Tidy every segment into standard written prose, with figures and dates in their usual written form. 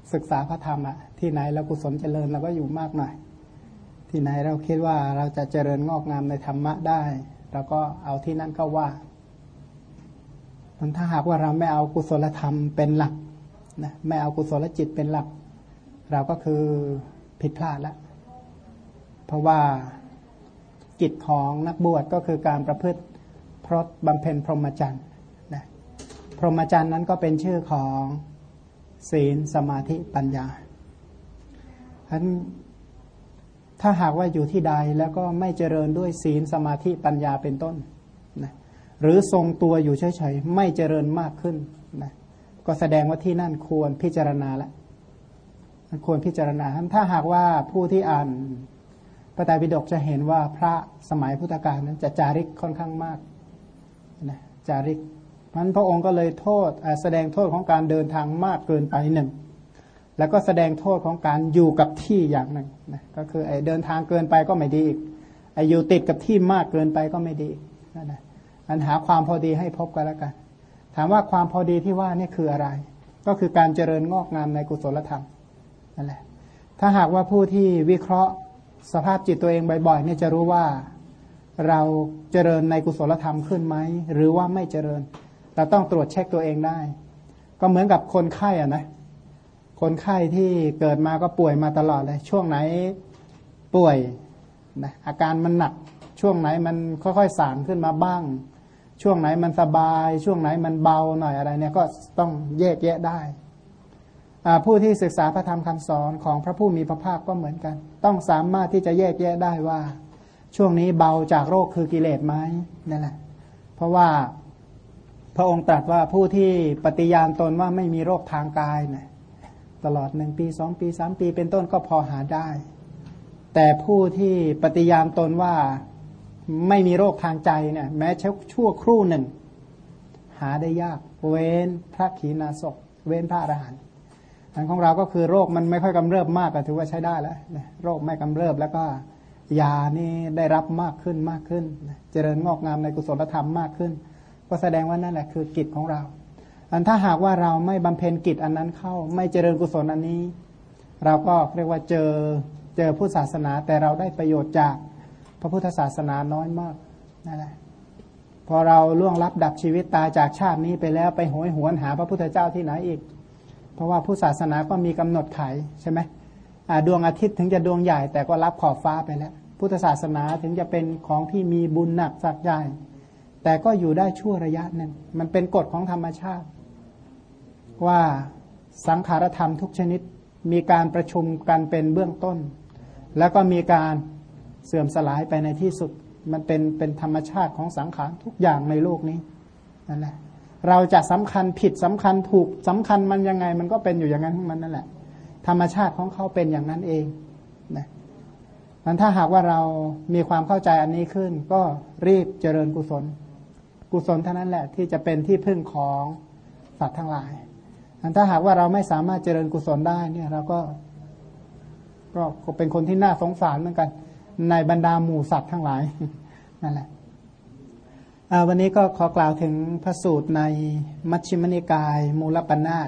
ศึกษาพระธรรมอะที่ไหนเรากุศลเจริญเราก็อยู่มากหน่อยที่ไหนเราคิดว่าเราจะเจริญงอกงามในธรรมะได้เราก็เอาที่นั่นก็ว่าถ้าหากว่าเราไม่เอากุศลธรรมเป็นหลักนะไม่เอากุศลจิตเป็นหลักเราก็คือผิดพลาดแล้วเพราะว่ากิจของนักบวชก็คือการประพฤติพรตบำเพ็ญพรหมจรรย์นะพรหมจรรย์นั้นก็เป็นชื่อของศีลสมาธิปัญญาฉะนั้นถ้าหากว่าอยู่ที่ใดแล้วก็ไม่เจริญด้วยศีลสมาธิปัญญาเป็นต้นนะหรือทรงตัวอยู่เฉยๆไม่เจริญมากขึ้นนะก็แสดงว่าที่นั่นควรพิจารณาแล้วควรพิจารณาถ้าหากว่าผู้ที่อ่านพระไตรปิฎกจะเห็นว่าพระสมัยพุทธกาลนั้นจะจาริกค่อนข้างมากนะจาริกนั้นพระองค์ก็เลยแสดงโทษของการเดินทางมากเกินไปหนึ่งแล้วก็แสดงโทษของการอยู่กับที่อย่างหนึ่งนะก็คือไอ้เดินทางเกินไปก็ไม่ดีอีกไอ้อยู่ติดกับที่มากเกินไปก็ไม่ดีนั่นแหละอันหาความพอดีให้พบกันแล้วกันถามว่าความพอดีที่ว่านี่คืออะไรก็คือการเจริญงอกงามในกุศลธรรมนั่นแหละถ้าหากว่าผู้ที่วิเคราะห์สภาพจิตตัวเองบ่อยๆเนี่ยจะรู้ว่าเราเจริญในกุศลธรรมขึ้นไหมหรือว่าไม่เจริญเราต้องตรวจเช็คตัวเองได้ก็เหมือนกับคนไข้อ่ะนะคนไข้ที่เกิดมาก็ป่วยมาตลอดเลยช่วงไหนป่วยนะอาการมันหนักช่วงไหนมันค่อยๆสางขึ้นมาบ้างช่วงไหนมันสบายช่วงไหนมันเบาหน่อยอะไรเนี่ยก็ต้องแยกแยะได้ผู้ที่ศึกษาพระธรรมคำสอนของพระผู้มีพระภาคก็เหมือนกันต้องสามารถที่จะแยกแยะได้ว่าช่วงนี้เบาจากโรคคือกิเลสไหมนั่นแหละเพราะว่าพระองค์ตรัสว่าผู้ที่ปฏิญาณตนว่าไม่มีโรคทางกายนะตลอด1 ปี2 ปี3 ปีเป็นต้นก็พอหาได้แต่ผู้ที่ปฏิญาณตนว่าไม่มีโรคทางใจเนี่ยแม้ชั่วครู่หนึ่งหาได้ยากเว้นพระขีณาสพเว้นพระอรหันต์อันของเราก็คือโรคมันไม่ค่อยกำเริบมากก็ถือว่าใช้ได้แล้วโรคไม่กำเริบแล้วก็ยานี่ได้รับมากขึ้นเจริญงอกงามในกุศลธรรมมากขึ้นก็แสดงว่านั่นแหละคือกิจของเราอันถ้าหากว่าเราไม่บำเพ็ญกิจอันนั้นเข้าไม่เจริญกุศลอันนี้เราก็เรียกว่าเจอพุทธศาสนาแต่เราได้ประโยชน์จากพระพุทธศาสนาน้อยมากนั่นแหละพอเราล่วงลับดับชีวิตตายจากชาตินี้ไปแล้วไปโหยหวนหาพระพุทธเจ้าที่ไหนอีกเพราะว่าพุทธศาสนาก็มีกำหนดไขใช่ไหมดวงอาทิตย์ถึงจะดวงใหญ่แต่ก็รับขอบฟ้าไปแล้วพุทธศาสนาถึงจะเป็นของที่มีบุญหนักสักใหญ่แต่ก็อยู่ได้ชั่วระยะหนึ่งมันเป็นกฎของธรรมชาติว่าสังขารธรรมทุกชนิดมีการประชุมกันเป็นเบื้องต้นแล้วก็มีการเสื่อมสลายไปในที่สุดมันเป็นธรรมชาติของสังขารทุกอย่างในโลกนี้นั่นแหละเราจะสำคัญผิดสำคัญถูกสำคัญมันยังไงมันก็เป็นอยู่อย่างนั้นของมันนั่นแหละธรรมชาติของเขาเป็นอย่างนั้นเองนะนั้นถ้าหากว่าเรามีความเข้าใจอันนี้ขึ้นก็รีบเจริญกุศลเท่านั้นแหละที่จะเป็นที่พึ่งของสัตว์ทั้งหลายถ้าหากว่าเราไม่สามารถเจริญกุศลได้เนี่ยเราก็เป็นคนที่น่าสงสารเหมือนกันในบรรดาหมู่สัตว์ทั้งหลายนั่นแหละวันนี้ก็ขอกล่าวถึงพระสูตรในมัชฌิมนิกายมูลปัญนาต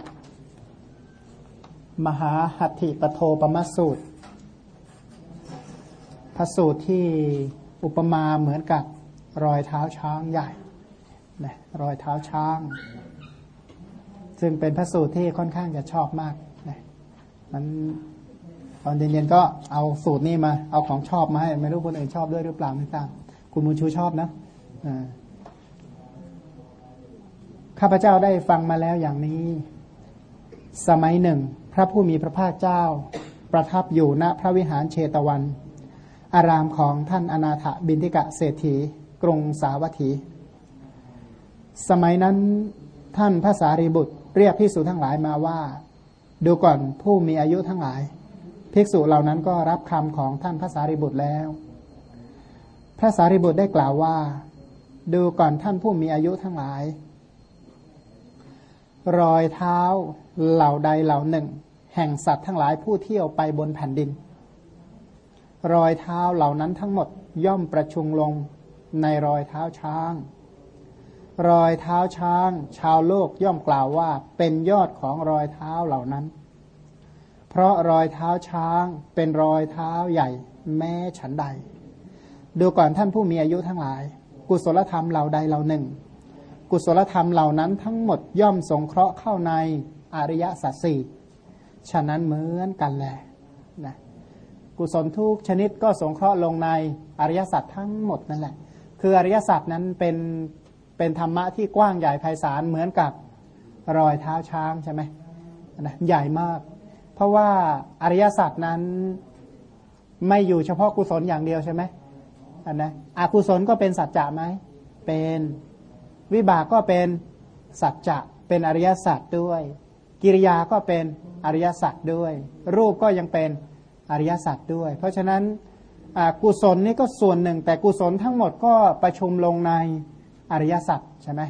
มหาหัตถิปโทปมัสสูตรพระสูตรที่อุปมาเหมือนกับรอยเท้าช้างใหญ่นะรอยเท้าช้างซึ่งเป็นพระสูตรที่ค่อนข้างจะชอบมากนะนั้นตอนเย็นๆก็เอาสูตรนี้มาเอาของชอบมาให้ไม่รู้คนอื่นชอบด้วยหรือเปล่าไม่ทราบคุณบุญชูชอบนะข้าพเจ้าได้ฟังมาแล้วอย่างนี้สมัยหนึ่งพระผู้มีพระภาคเจ้าประทับอยู่ณพระวิหารเชตวันอารามของท่านอนาถบิณฑิกะเศรษฐีกรุงสาวัตถีสมัยนั้นท่านพระสารีบุตรเรียกภิกษุทั้งหลายมาว่าดูก่อนผู้มีอายุทั้งหลายภิกษุเหล่านั้นก็รับคำของท่านพระสารีบุตรแล้วพระสารีบุตรได้กล่าวว่าดูก่อนท่านผู้มีอายุทั้งหลายรอยเท้าเหล่าใดเหล่าหนึ่งแห่งสัตว์ทั้งหลายผู้เที่ยวไปบนแผ่นดินรอยเท้าเหล่านั้นทั้งหมดย่อมประชุมลงในรอยเท้าช้างรอยเท้าช้างชาวโลกย่อมกล่าวว่าเป็นยอดของรอยเท้าเหล่านั้นราะรอยเท้าช้างเป็นรอยเท้าใหญ่แม้ฉันใดดูก่อนท่านผู้มีอายุทั้งหลายกุศลธรรมเหล่าใดเหล่าหนึ่งกุศลธรรมเหล่านั้นทั้งหมดย่อมสงเคราะห์เข้าในอริยสัจสี่ฉะนั้นเหมือนกันแหละนะกุศลทุกชนิดก็สงเคราะห์ลงในอริยสัจทั้งหมดนั่นแหละคืออริยสัจนั้นเป็นธรรมะที่กว้างใหญ่ไพศาลเหมือนกับรอยเท้าช้างใช่ไหมนะใหญ่มากเพราะว่าอริยสัจนั้นไม่อยู่เฉพาะกุศลอย่างเดียวใช่ไหมนะอกุศลก็เป็นสัจจะไหมเป็นวิบากก็เป็นสัจจะเป็นอริยสัจด้วยกิริยาก็เป็นอริยสัจด้วยรูปก็ยังเป็นอริยสัจด้วยเพราะฉะนั้นกุศลนี่ก็ส่วนหนึ่งแต่กุศลทั้งหมดก็ประชุมลงในอริยสัจใช่ไหม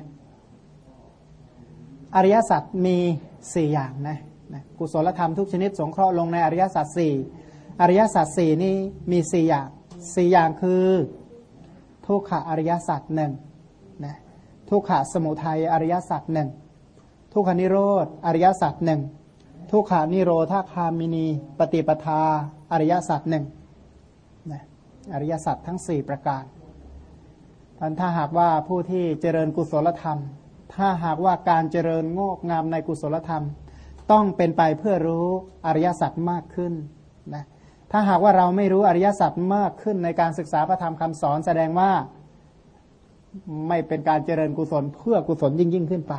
อริยสัจมี4อย่างนะกุศลธรรมทุกชนิดสงเคราะห์ลงในอริยสัจ4อริยสัจ4นี่มี4อย่างคือทุกขอริยสัจ1นะทุกขสมุทัยอริยสัจ1ทุกขนิโรธอริยสัจ1ทุกขานิโรธคามินีปฏิปทาอริยสัจ1นะอริยสัจทั้ง4ประการถ้าหากว่าผู้ที่เจริญกุศลธรรมถ้าหากว่าการเจริญงอกงามในกุศลธรรมต้องเป็นไปเพื่อรู้อริยสัจมากขึ้นนะถ้าหากว่าเราไม่รู้อริยสัจมากขึ้นในการศึกษาพระธรรมคำสอนแสดงว่าไม่เป็นการเจริญกุศลเพื่อกุศลยิ่งขึ้นไป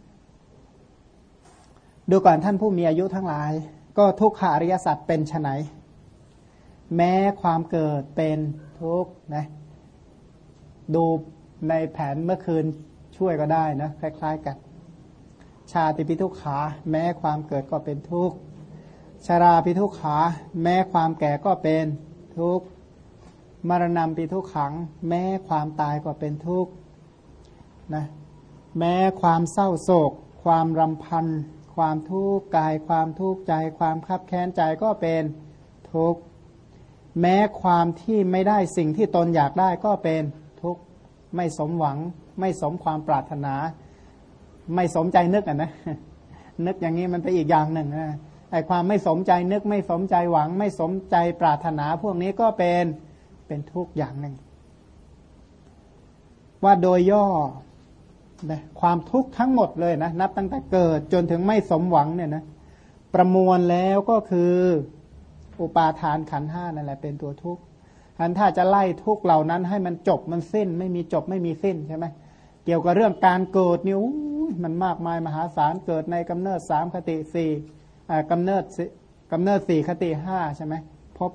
ดูก่อนท่านผู้มีอายุทั้งหลายก็ทุกขอริยสัจเป็นไฉนแม้ความเกิดเป็นทุกข์นะดูในแผนเมื่อคืนช่วยก็ได้นะคล้ายๆกันชาติปิทุกขาแม้ความเกิดก็เป็นทุกข์ชราปิทุกขาแม้ความแก่ก็เป็นทุกข์มรณะปิทุกขังแม้ความตายก็เป็นทุกข์นะแม้ความเศร้าโศกความรำพันความทุกข์กายความทุกข์ใจความคับแค้นใจก็เป็นทุกข์แม้ความที่ไม่ได้สิ่งที่ตนอยากได้ก็เป็นทุกข์ไม่สมหวังไม่สมความปรารถนาไม่สมใจนึกนะนึกอย่างนี้มันเป็นอีกอย่างหนึ่งนะไอ้ความไม่สมใจนึกไม่สมใจหวังไม่สมใจปรารถนาพวกนี้ก็เป็นทุกข์อย่างหนึ่งว่าโดยย่อความทุกข์ทั้งหมดเลยนะนับตั้งแต่เกิดจนถึงไม่สมหวังเนี่ยนะประมวลแล้วก็คืออุปาทานขันธ์5นั่นแหละเป็นตัวทุกข์ถ้าจะไล่ทุกข์เหล่านั้นให้มันจบมันสิ้นไม่มีจบไม่มีสิ้นใช่ไหมเกี่ยวกับเรื่องการเกิดนี่มันมากมายมหาศาลเกิดในกำเนิด3คติ4กำเนิด4คติ5ใช่ไหมภพ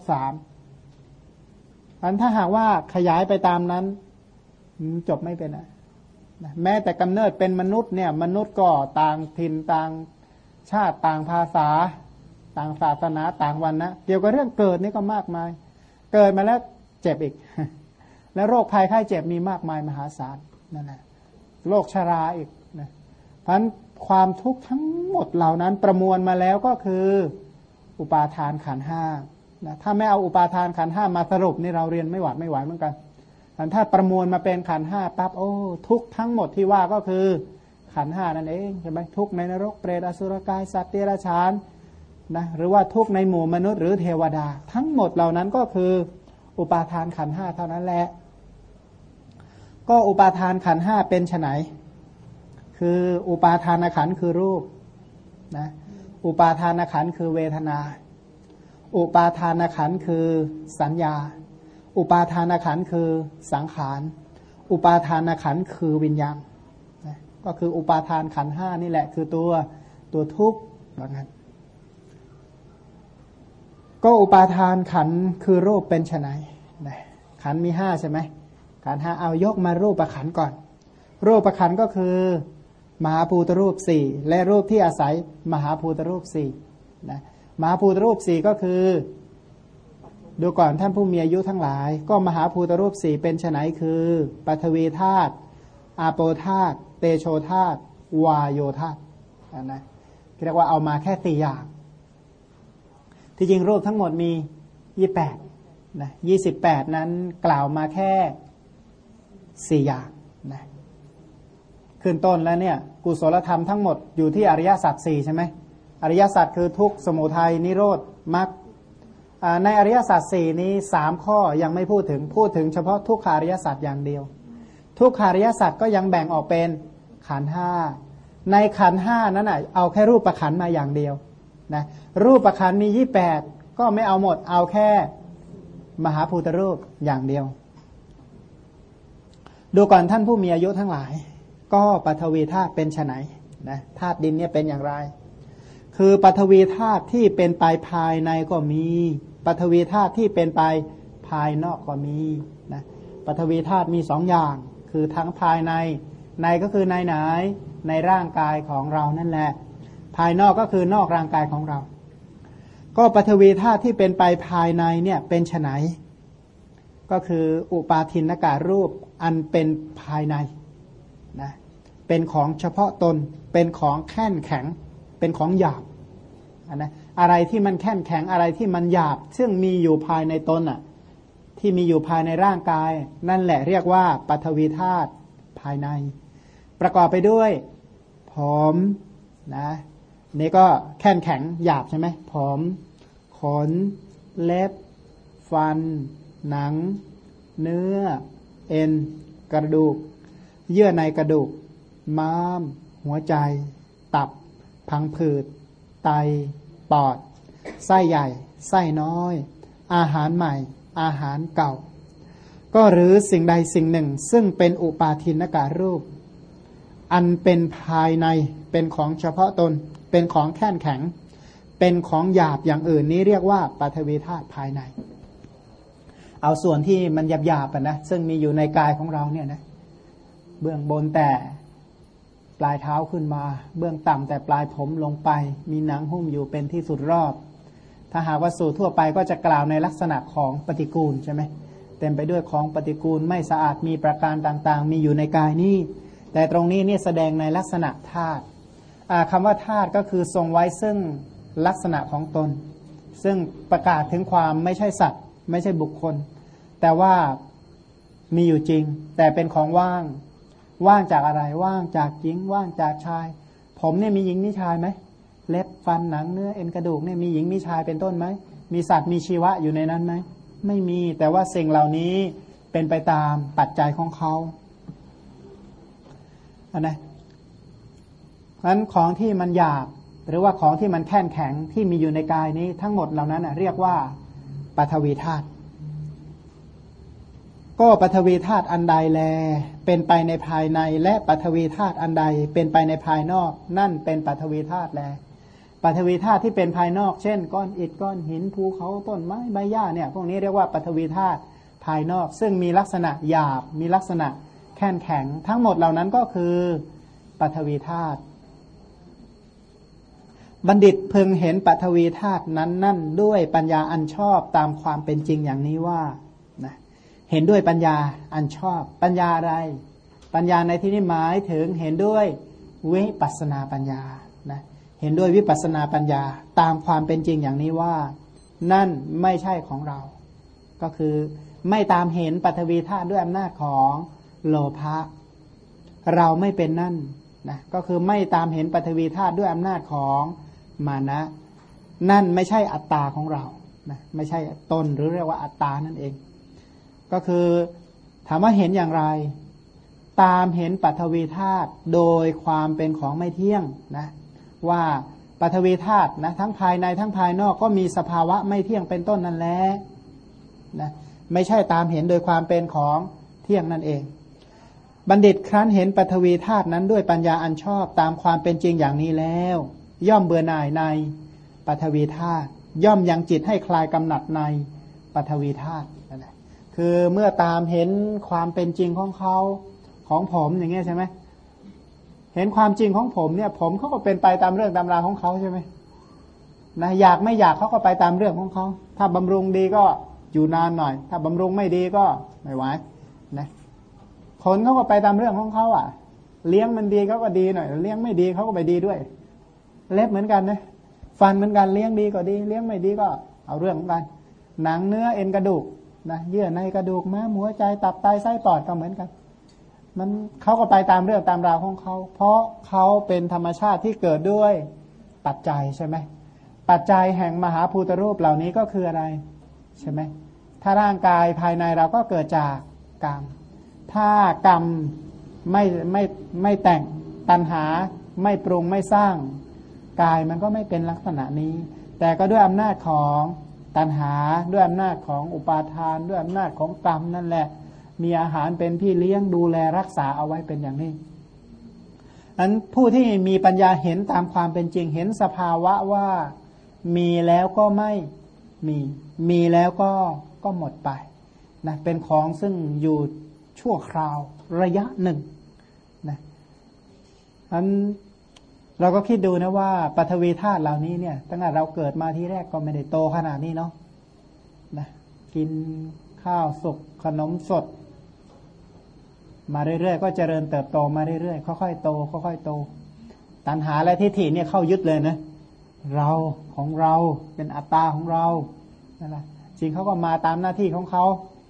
3ถ้าหากว่าขยายไปตามนั้นจบไม่เป็นแม้แต่กำเนิดเป็นมนุษย์เนี่ยมนุษย์ก็ต่างถิ่นต่างชาติต่างภาษาต่างศาสนาต่างวรรณะเกี่ยวกับเรื่องเกิดนี่ก็มากมายเกิดมาแล้วเจ็บอีก แล้วโรคภัยไข้เจ็บมีมากมายมหาศาลนั่นแหละโรคชราอีกนะเพราะฉะนั้นความทุกข์ทั้งหมดเหล่านั้นประมวลมาแล้วก็คืออุปาทานขันธ์5นะถ้าไม่เอาอุปาทานขันธ์5มาสรุปนี่เราเรียนไม่หวาดไม่ไหวเหมือนกันถ้าประมวลมาเป็นขันธ์5ปั๊บโอ้ทุกทั้งหมดที่ว่าก็คือขันธ์5นั่นเองใช่ไหมทุกในนรกเปรตอสุรกายสัตว์เดรัจฉานนะหรือว่าทุกในหมู่มนุษย์หรือเทวดาทั้งหมดเหล่านั้นก็คืออุปาทานขันธ์5เท่านั้นแหละก็อุปาทานขันธ์5เป็นไฉนคืออุปาทานขันธ์คือรูปนะอุปาทานขันธ์คือเวทนาอุปาทานขันธ์คือสัญญาอุปาทานขันธ์คือสังขารอุปาทานขันธ์คือวิญญาณนะก็คืออุปาทานขันธ์5นี่แหละคือตัวทุกข์ว่างั้นก็อุปาทานขันธ์คือรูปเป็นไฉนนะขันธ์มี5ใช่ไหมขันธ์5เอายกมารูปประขันธ์ก่อนรูปประขันธ์ก็คือมหาภูตรูป4และรูปที่อาศัยมหาภูตรูป4นะมหาภูตรูป4ก็คือดูก่อนท่านผู้มีอายุทั้งหลายก็มหาภูตรูป4เป็นไฉนคือปฐวีธาตุอาโปธาตุเตโชธาตุวาโยธาตุนะเรียกว่าเอามาแค่4อย่างที่จริงรูปทั้งหมดมี28นะ28นั้นกล่าวมาแค่4อย่างนะขึ้นต้นแล้วเนี่ยกุศลธรรมทั้งหมดอยู่ที่อริยสัจ4ใช่ไหมอริยสัจคือทุกข์สมุทัยนิโรธมรรคในอริยสัจสี่นี้3ข้อยังไม่พูดถึงเฉพาะทุกขาริยสัจอย่างเดียวทุกขาริยสัจก็ยังแบ่งออกเป็นขันธ์ห้าในขันธ์ห้านั้นเอาแค่รูปประขันธ์มาอย่างเดียวนะรูปประขันธ์มี28ก็ไม่เอาหมดเอาแค่มหาภูตรูปอย่างเดียวดูก่อนท่านผู้มีอายุทั้งหลายก็ปฐวีธาตุเป็นไฉนนะธาตุดินเนี่ยเป็นอย่างไรคือปฐวีธาตุที่เป็นไปภายในก็มีปฐวีธาตุที่เป็นไปภายนอกก็มีนะปฐวีธาตุมี2อย่างคือทั้งภายในก็คือในในร่างกายของเรานั่นแหละภายนอกก็คือนอกร่างกายของเราก็ปฐวีธาตุที่เป็นไปภายในเนี่ยเป็นไฉนก็คืออุปาทินกรูปอันเป็นภายในนะเป็นของเฉพาะตนเป็นของแข็งแข็งเป็นของหยาบนะอะไรที่มันแข็งแข็งอะไรที่มันหยาบซึ่งมีอยู่ภายในตนที่มีอยู่ภายในร่างกายนั่นแหละเรียกว่าปฐวีธาตุภายในประกอบไปด้วยผมนะนี่ก็แข็งแข็งหยาบใช่ไหมผมขนเล็บฟันหนังเนื้อเอ็นกระดูกเยื่อในกระดูกม้ามหัวใจตับพังผืดไตปอดไส้ใหญ่ไส้น้อยอาหารใหม่อาหารเก่าก็หรือสิ่งใดสิ่งหนึ่งซึ่งเป็นอุปาทินกรูปอันเป็นภายในเป็นของเฉพาะตนเป็นของแข็งแข็งเป็นของหยาบอย่างอื่นนี้เรียกว่าปฐวีธาตุภายในเอาส่วนที่มันหยาบๆนะซึ่งมีอยู่ในกายของเราเนี่ยนะเบื้องบนแต่ปลายเท้าขึ้นมาเบื้องต่ำแต่ปลายผมลงไปมีหนังหุ้มอยู่เป็นที่สุดรอบถ้าหากว่าสูตรทั่วไปก็จะกล่าวในลักษณะของปฏิกูลใช่ไหมเต็มไปด้วยของปฏิกูลไม่สะอาดมีประการต่างๆมีอยู่ในกายนี้แต่ตรงนี้เนี่ยแสดงในลักษณะธาตุคำว่าธาตุก็คือทรงไว้ซึ่งลักษณะของตนซึ่งประกาศถึงความไม่ใช่สัตว์ไม่ใช่บุคคลแต่ว่ามีอยู่จริงแต่เป็นของว่างจากอะไรว่างจากหญิงว่างจากชายผมเนี่ยมีหญิงมีชายไหมเล็บฟันหนังเนื้อเอ็นกระดูกเนี่ยมีหญิงมีชายเป็นต้นไหมมีสัตว์มีชีวะอยู่ในนั้นไหมไม่มีแต่ว่าสิ่งเหล่านี้เป็นไปตามปัจจัยของเขานะเพราะฉะนั้นของที่มันหยาบหรือว่าของที่มันแข็งแข็งที่มีอยู่ในกายนี้ทั้งหมดเหล่านั้นเรียกว่าปฐวีธาตุก็ปฐวีธาตุอันใดแลเป็นไปในภายในและปฐวีธาตุอันใดเป็นไปในภายนอกนั่นเป็นปฐวีธาตุแลปฐวีธาตุที่เป็นภายนอกเช่นก้อนอิฐก้อนหินภูเขาต้นไม้ใบหญ้าเนี่ยพวกนี้เรียกว่าปฐวีธาตุภายนอกซึ่งมีลักษณะหยาบมีลักษณะแข็งแข็งทั้งหมดเหล่านั้นก็คือปฐวีธาตุบัณฑิตพึงเห็นปฐวีธาตุนั้นนั่นด้วยปัญญาอันชอบตามความเป็นจริงอย่างนี้ว่านะเห็นด้วยปัญญาอันชอบปัญญาอะไรปัญญาในที่นี้หมายถึงเห็นด้วยวิปัสสนาปัญญานะเห็นด้วยวิปัสสนาปัญญาตามความเป็นจริงอย่างนี้ว่านั่นไม่ใช่ของเราก็คือไม่ตามเห็นปฐวีธาตุด้วยอำนาจของโลภะเราไม่เป็นนั่นนะก็คือไม่ตามเห็นปฐวีธาตุด้วยอำนาจของมานะนั่นไม่ใช่อัตตาของเรานะไม่ใช่ตนหรือเรียกว่าอัตตานั่นเองก็คือถามว่าเห็นอย่างไรตามเห็นปฐวีธาตุโดยความเป็นของไม่เที่ยงนะว่าปฐวีธาตุนะทั้งภายในทั้งภายนอกก็มีสภาวะไม่เที่ยงเป็นต้นนั่นแหละนะไม่ใช่ตามเห็นโดยความเป็นของเที่ยงนั่นเองบัณฑิตครั้นเห็นปฐวีธาตุนั้นด้วยปัญญาอันชอบตามความเป็นจริงอย่างนี้แล้วย่อมเบื่อหน่ายในปฐวีธาตุย่อมยังจิตให้คลายกำหนัดในปฐวีธาตุนั่นแหละคือเมื่อตามเห็นความเป็นจริงของเขาของผมอย่างเงี้ยใช่ไหมเห็นความจริงของผมเนี่ยผมเขาก็เป็นไปตามเรื่องตามราวของเขาใช่ไหมนะอยากไม่อยากเขาก็ไปตามเรื่องของเขาถ้าบำรุงดีก็อยู่นานหน่อยถ้าบำรุงไม่ดีก็ไม่ไหวนะคนเขาก็ไปตามเรื่องของเขาเลี้ยงมันดีเขาก็ดีหน่อยเลี้ยงไม่ดีเขาก็ไปดีด้วยเล็บเหมือนกันนะฟันเหมือนกันเลี้ยงดีก็ดีเลี้ยงไม่ดีก็เอาเรื่องเหมือนกันหนังเนื้อเอ็นกระดูกนะเยื่อในกระดูกม้ามหัวใจตับไตไส้ปอดก็เหมือนกันเขาก็ไปตามเรื่องตามราวของเขาเพราะเขาเป็นธรรมชาติที่เกิดด้วยปัจจัยใช่ไหมปัจจัยแห่งมหาภูตรูปเหล่านี้ก็คืออะไรใช่ไหมถ้าร่างกายภายในเราก็เกิดจากกรรมถ้ากรรมไม่แต่งตัณหาไม่ปรุงไม่สร้างกายมันก็ไม่เป็นลักษณะนี้แต่ก็ด้วยอำนาจของตัณหาด้วยอำนาจของอุปาทานด้วยอำนาจของกรรมนั่นแหละมีอาหารเป็นพี่เลี้ยงดูแลรักษาเอาไว้เป็นอย่างนี้อันผู้ที่มีปัญญาเห็นตามความเป็นจริงเห็นสภาวะว่ามีแล้วก็ไม่มีแล้วก็หมดไปนะเป็นของซึ่งอยู่ชั่วคราวระยะหนึ่งนะอันเราก็คิดดูนะว่าปฐวีธาตุเหล่านี้เนี่ยตั้งแต่เราเกิดมาที่แรกก็ไม่ได้โตขนาดนี้เนาะนะกินข้าวสุกขนมสดมาเรื่อยๆก็เจริญเติบโตมาเรื่อยๆค่อยๆโตค่อยๆโตตัณหาและทิฏฐิเนี่ยเข้ายึดเลยนะเราของเราเป็นอัตตาของเรานั่นแหละจริงเขาก็มาตามหน้าที่ของเขา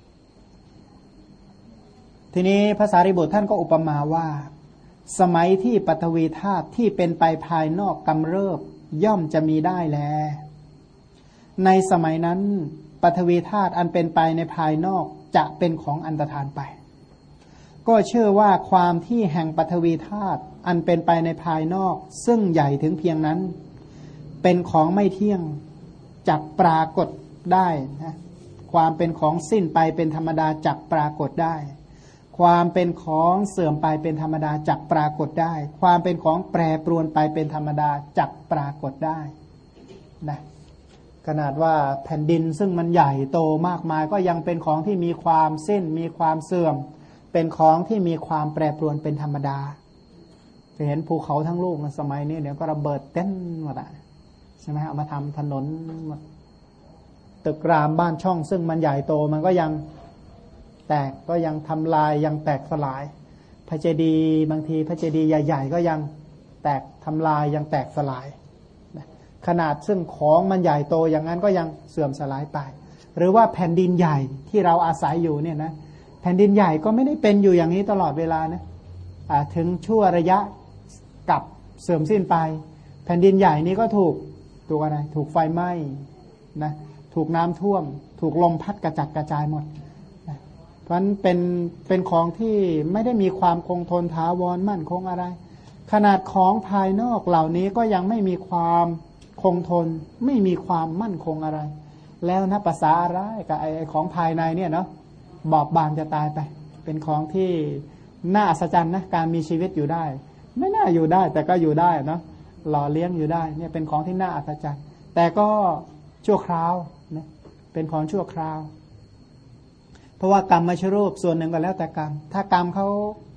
ทีนี้พระสารีบุตรท่านก็อุปมาว่าสมัยที่ปฐวีธาตุที่เป็นไปภายนอกกำเริบย่อมจะมีได้แลในสมัยนั้นปฐวีธาตุอันเป็นไปในภายนอกจะเป็นของอันตรธานไปก็เชื่อว่าความที่แห่งปฐวีธาตุอันเป็นไปในภายนอกซึ่งใหญ่ถึงเพียงนั้นเป็นของไม่เที่ยงจักปรากฏได้นะความเป็นของสิ้นไปเป็นธรรมดาจักปรากฏได้ความเป็นของเสื่อมไปเป็นธรรมดาจักปรากฏได้ความเป็นของแปรปรวนไปเป็นธรรมดาจักปรากฏได้นะขนาดว่าแผ่นดินซึ่งมันใหญ่โตมากมายก็ยังเป็นของที่มีความสิ้นมีความเสื่อมเป็นของที่มีความแปรปรวนเป็นธรรมดาจะเห็นภูเขาทั้งลูกในสมัยนี้เดี๋ยวก็ระเบิดเต้นหมดอ่ะใช่ไหมเอามาทำถนนตึกรามบ้านช่องซึ่งมันใหญ่โตมันก็ยังแตกก็ยังทำลายยังแตกสลายพระเจดีย์บางทีพระเจดีย์ใหญ่ๆก็ยังแตกทำลายยังแตกสลายขนาดซึ่งของมันใหญ่โตอย่างนั้นก็ยังเสื่อมสลายไปหรือว่าแผ่นดินใหญ่ที่เราอาศัยอยู่เนี่ยนะแผ่นดินใหญ่ก็ไม่ได้เป็นอยู่อย่างนี้ตลอดเวลานะถึงชั่วระยะกับเสื่อมสิ้นไปแผ่นดินใหญ่นี้ก็ถูกอะไรถูกไฟไหม้นะถูกน้ำท่วมถูกลมพัดกระจัดกระจายหมดนะเพราะฉะนั้นเป็นของที่ไม่ได้มีความคงทนถาวรมั่นคงอะไรขนาดของภายนอกเหล่านี้ก็ยังไม่มีความคงทนไม่มีความมั่นคงอะไรแล้วนะภาษาอะไรกับไอ้ของภายในเนี่ยเนาะบอบบางจะตายไปเป็นของที่น่าอัศจรรย์นะการมีชีวิตอยู่ได้ไม่น่าอยู่ได้แต่ก็อยู่ได้เนาะหล่อเลี้ยงอยู่ได้เนี่ยเป็นของที่น่าอัศจรรย์แต่ก็ชั่วคราวนะเป็นของชั่วคราวเพราะว่ากรรมมชรูปส่วนหนึ่งก็แล้วแต่กรรมถ้ากรรมเขา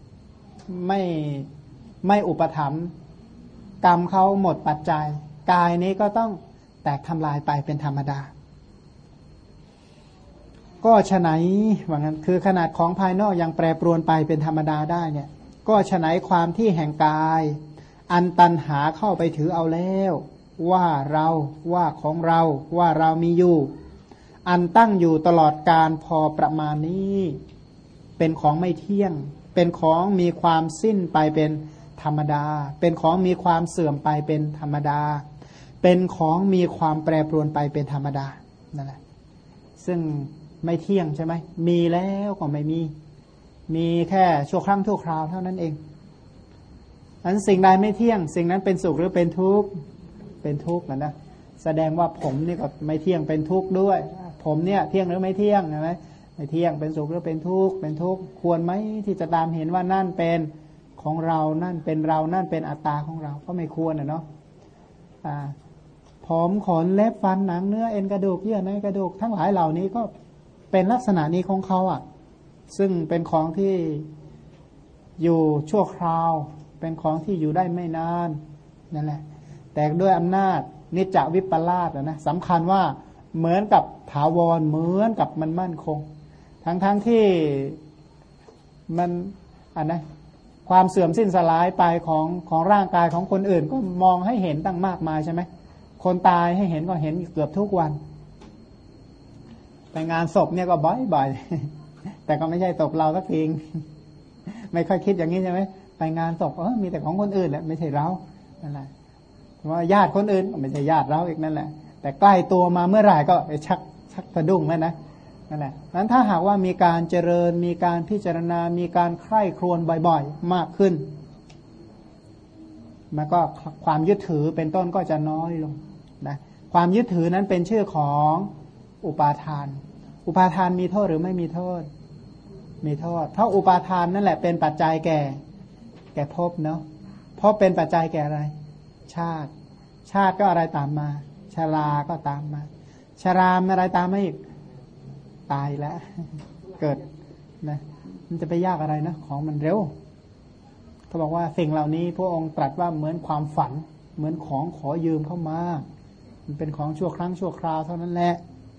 ไม่อุปถัมภ์กรรมเขาหมดปัจจัยกายนี้ก็ต้องแตกทำลายไปเป็นธรรมดาก็ฉะไหนว่างั้นคือขนาดของภายนอกยังแปรปรวนไปเป็นธรรมดาได้เนี่ยก็ฉะไหนความที่แห่งกายอันตันหาเข้าไปถือเอาแล้วว่าเราว่าของเราว่าเรามีอยู่อันตั้งอยู่ตลอดการพอประมาณนี้เป็นของไม่เที่ยงเป็นของมีความสิ้นไปเป็นธรรมดาเป็นของมีความเสื่อมไปเป็นธรรมดาเป็นของมีความแปรปรวนไปเป็นธรรมดานั่นแหละซึ่งไม่เที่ยงใช่ไหมมีแล้วก็ไม่มีแค่ชั่วครั้งชั่วคราวเท่านั้นเองอันสิ่งใดไม่เที่ยงสิ่งนั้นเป็นสุขหรือเป็นทุกข์เป็นทุกข์นะแสดงว่าผมนี่ก็ไม่เที่ยงเป็นทุกข์ด้วยผมเนี่ยเที่ยงหรือไม่เที่ยงใช่ไหมไม่เที่ยงเป็นสุขหรือเป็นทุกข์เป็นทุกข์ควรไหมที่จะตามเห็นว่านั่นเป็นของเรานั่นเป็นเรานั่นเป็นอัตตาของเราก็ไม่ควรเนาะผมขนเล็บฟันหนังเนื้อเอ็นกระดูกเยื่อในกระดูกทั้งหลายเหล่านี้ก็เป็นลักษณะนี้ของเขาซึ่งเป็นของที่อยู่ชั่วคราวเป็นของที่อยู่ได้ไม่นานนั่นแหละแต่ด้วยอำนาจนิจจวิปลาสนะสำคัญว่าเหมือนกับถาวรเหมือนกับมันมั่นคงทั้งที่มันความเสื่อมสิ้นสลายไปของร่างกายของคนอื่นก็มองให้เห็นตั้งมากมายใช่ไหมคนตายให้เห็นก็เห็นเกือบทุกวันไปงานศพเนี่ยก็บ่อยๆแต่ก็ไม่ใช่ศพเราสักทีไม่ค่อยคิดอย่างนี้ใช่ไหมไปงานศพมีแต่ของคนอื่นแหละไม่ใช่เรานั่นแหละว่าญาติคนอื่นก็ไม่ใช่ญาติเราอีกนั่นแหละแต่ใกล้ตัวมาเมื่อไหร่ก็ชักสะดุ้งแล้วนะนั่นแหละนั้นถ้าหากว่ามีการเจริญมีการพิจารณามีการใคร่ครวญบ่อยๆมากขึ้นมันก็ความยึดถือเป็นต้นก็จะน้อยลงนะความยึดถือนั้นเป็นชื่อของอุปาทานอุปาทานมีโทษหรือไม่มีโทษมีโทษเพราะอุปาทานนั่นแหละเป็นปัจจัยแก่ภพเนาะเพราะเป็นปัจจัยแก่อะไรชาติก็อะไรตามมาชราก็ตามมาชราอะไรตามมาอีกตายแล้วเกิดนะมันจะไปยากอะไรนะของมันเร็วเขาบอกว่าสิ่งเหล่านี้พระองค์ตรัสว่าเหมือนความฝันเหมือนของขอยืมเข้ามามันเป็นของชั่วครั้งชั่วคราวเท่านั้นแหละ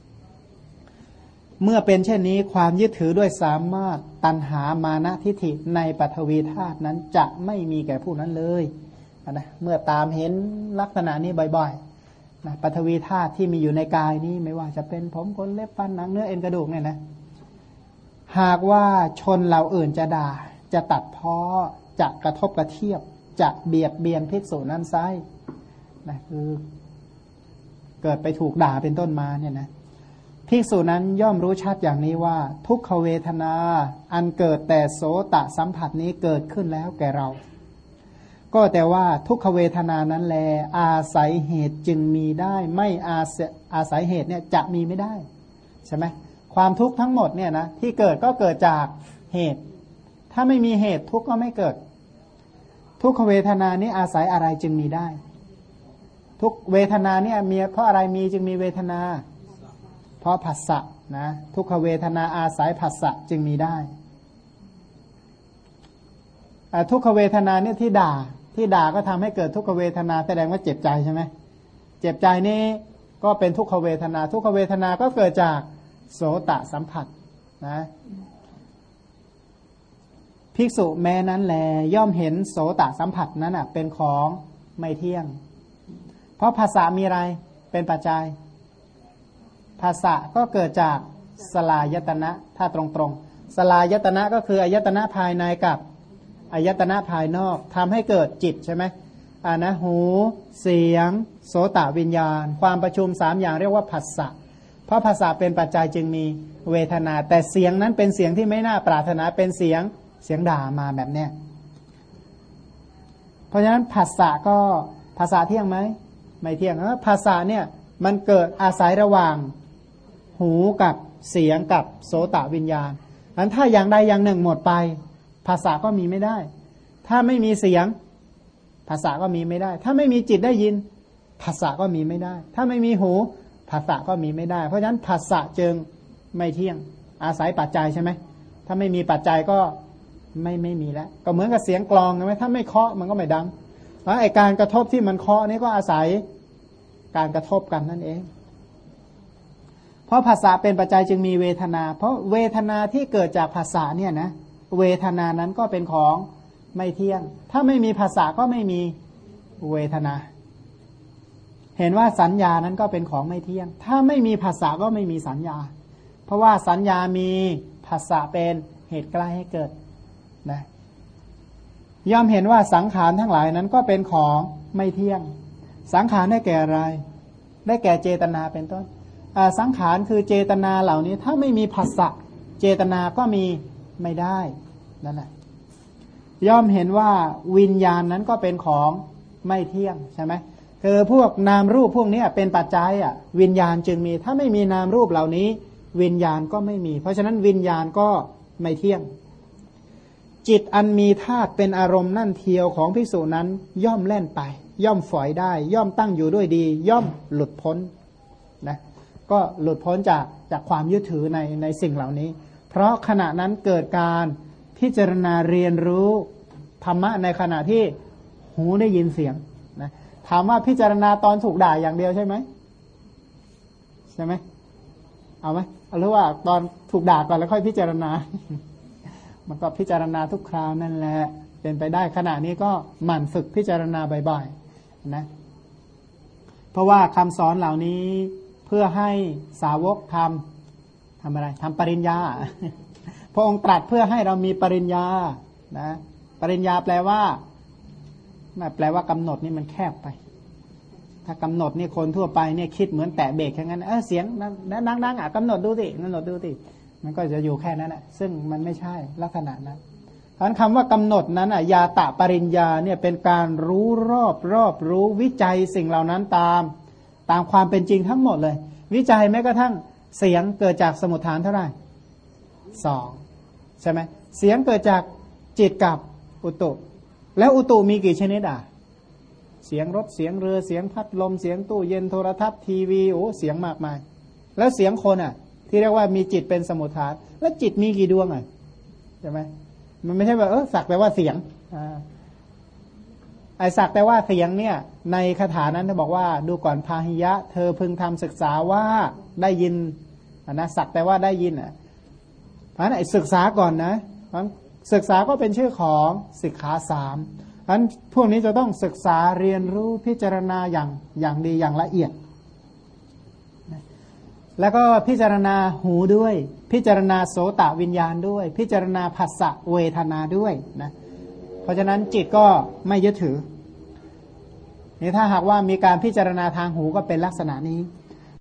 เมื่อเป็นเช่นนี้ความยึดถือด้วยสามารถตัณหามานะทิฏฐิในปฐวีธาตุนั้นจะไม่มีแก่ผู้นั้นเลยนะเมื่อตามเห็นลักษณะนี้บ่อยๆนะปฐวีธาตุที่มีอยู่ในกายนี้ไม่ว่าจะเป็นผมขนเล็บฟันหนังเนื้อเอ็นกระดูกเนี่ยนะหากว่าชนเหล่าอื่นจะด่าจะตัดพ้อจะกระทบกระเทียบจะเบียดเบียนภิกษุนั้นไซนะคือเกิดไปถูกด่าเป็นต้นมาเนี่ยนะภิกษุนั้นย่อมรู้ชัดอย่างนี้ว่าทุกขเวทนาอันเกิดแต่โสตสัมผัสนี้เกิดขึ้นแล้วแก่เราก็แต่ว่าทุกขเวทนานั้นแลอาศัยเหตุจึงมีได้ไม่อาศัยเหตุเนี่ยจะมีไม่ได้ใช่ไหมความทุกข์ทั้งหมดเนี่ยนะที่เกิดก็เกิดจากเหตุถ้าไม่มีเหตุทุกข์ก็ไม่เกิดทุกขเวทนานี้อาศัยอะไรจึงมีได้ทุกเวทนาเนี่ยมีเพราะอะไรมีจึงมีเวทนาเพราะผัสสะนะทุกขเวทนาอาศัยผัสสะจึงมีได้ทุกขเวทนาเนี่ยที่ด่าก็ทำให้เกิดทุกขเวทนาแสดงว่าเจ็บใจใช่ไหมเจ็บใจนี่ก็เป็นทุกขเวทนาทุกขเวทนาก็เกิดจากโสตสัมผัสนะภิกษุแม้นั้นแลย่อมเห็นโสตสัมผัสนั้นอ่ะเป็นของไม่เที่ยงเพราะภาษามีอะไรเป็นปัจจัยภาษาก็เกิดจากสลายตนะถ้าตรงๆสลายตนะก็คืออายตนะภายในกับอายตนะภายนอกทำให้เกิดจิตใช่ไหมนะหูเสียงโสตวิญญาณความประชุม3อย่างเรียกว่าผัสสะเพราะภาษาเป็นปัจจัยจึงมีเวทนาแต่เสียงนั้นเป็นเสียงที่ไม่น่าปรารถนาเป็นเสียงด่ามาแบบเนี้ยเพราะฉะนั้นผัสสะก็ภาษาเที่ยงไหมไม่เที่ยงภาษาเนี่ยมันเกิดอาศัยระหว่างหูกับเสียงกับโสตวิญญาณอันถ้าอย่างใดอย่างหนึ่งหมดไปภาษาก็มีไม่ได้ถ้าไม่มีเสียงภาษาก็มีไม่ได้ถ้าไม่มีจิตได้ยินภาษาก็มีไม่ได้ถ้าไม่มีหูภาษาก็มีไม่ได้เพราะฉะนั้นภาษาจึงไม่เที่ยงอาศัยปัจจัยใช่ไหมถ้าไม่มีปัจจัยก็ไม่มีแล้วก็เหมือนกับเสียงกลองใช่ไหมถ้าไม่เคาะมันก็ไม่ดังแล้วไอการกระทบที่มันเคาะนี่ก็อาศัยการกระทบกันนั่นเองเพราะภาษาเป็นปัจจัยจึงมีเวทนาเพราะเวทนาที่เกิดจากภาษาเนี่ยนะเวทนานั้นก็เป็นของไม่เที่ยงถ้าไม่มีภาษาก็ไม่มีเวทนาเห็นว่าสัญญานั้นก็เป็นของไม่เที่ยงถ้าไม่มีภาษาก็ไม่มีสัญญาเพราะว่าสัญญามีภาษาเป็นเหตุใกล้ให้เกิดนะย่อมเห็นว่าสังขารทั้งหลายนั้นก็เป็นของไม่เที่ยงสังขารได้แก่อะไรได้แก่เจตนาเป็นต้นสังขารคือเจตนาเหล่านี้ถ้าไม่มีภาษาเจตนาก็มีไม่ได้นั่นแหละย่อมเห็นว่าวิญญาณนั้นก็เป็นของไม่เที่ยงใช่ไหมคือพวกนามรูปพวกนี้เป็นปัจจัยวิญญาณจึงมีถ้าไม่มีนามรูปเหล่านี้วิญญาณก็ไม่มีเพราะฉะนั้นวิญญาณก็ไม่เที่ยงจิตอันมีธาตุเป็นอารมณ์นั่นเทียวของภิกษุนั้นย่อมแล่นไปย่อมฝอยได้ย่อมตั้งอยู่ด้วยดีย่อมหลุดพ้นนะก็หลุดพ้นจากความยึดถือในสิ่งเหล่านี้เพราะขณะนั้นเกิดการพิจารณาเรียนรู้ธรรมะในขณะที่หูได้ยินเสียงนะถามว่าพิจารณาตอนถูกด่าอย่างเดียวใช่ไหมใช่ไหมเอาไหมเอาหรือว่าตอนถูกด่าก่อนแล้วค่อยพิจารณา มันก็พิจารณาทุกคราวนั่นแหละเป็นไปได้ขณะนี้ก็หมั่นฝึกพิจารณาบ่อยๆนะเพราะว่าคำสอนเหล่านี้เพื่อให้สาวกทำอะไรทำปริญญา พระองค์ตรัสเพื่อให้เรามีปริญญานะปริญญาแปลว่ากำหนดนี่มันแคบไปถ้ากำหนดนี่คนทั่วไปเนี่ยคิดเหมือนแตะเบรกแค่นั้นเสียงดังอ่ะกำหนดดูสิกำหนดดูสิมันก็จะอยู่แค่นั้นแหละซึ่งมันไม่ใช่ลักษณะนั้นเพราะคำว่ากำหนดนั้นยาตะปริญญาเนี่ยเป็นการรู้รอบรู้วิจัยสิ่งเหล่านั้นตามความเป็นจริงทั้งหมดเลยวิจัยแม้กระทั่งเสียงเกิดจากสมุฏฐานเท่าไหร่2ใช่ไหมเสียงเกิดจากจิตกับอุตุแล้วอุตุมีกี่ชนิดเสียงรถเสียงเรือเสียงพัดลมเสียงตู้เย็นโทรทัศน์ทีวีเสียงมากมายแล้วเสียงคนที่เรียกว่ามีจิตเป็นสมุฏฐานแล้วจิตมีกี่ดวงใช่ไหมมันไม่ใช่ว่าสักแต่ว่าเสียงไอ้สักแต่ว่าเสียงเนี่ยในคาถานั้นเขาบอกว่าดูก่อนพาหิยะเธอพึงทำศึกษาว่าได้ยินนะสักแต่ว่าได้ยินเพราะฉะนั้นไอ้ศึกษาก่อนนะเพราะศึกษาก็เป็นชื่อของสิกขา3เพราะฉะนั้นพวกนี้จะต้องศึกษาเรียนรู้พิจารณาอย่างดีอย่างละเอียดแล้วก็พิจารณาหูด้วยพิจารณาโสตวิญญาณด้วยพิจารณาผัสสะเวทนาด้วยนะเพราะฉะนั้นจิตก็ไม่ยึดถือนี่ถ้าหากว่ามีการพิจารณาทางหูก็เป็นลักษณะนี้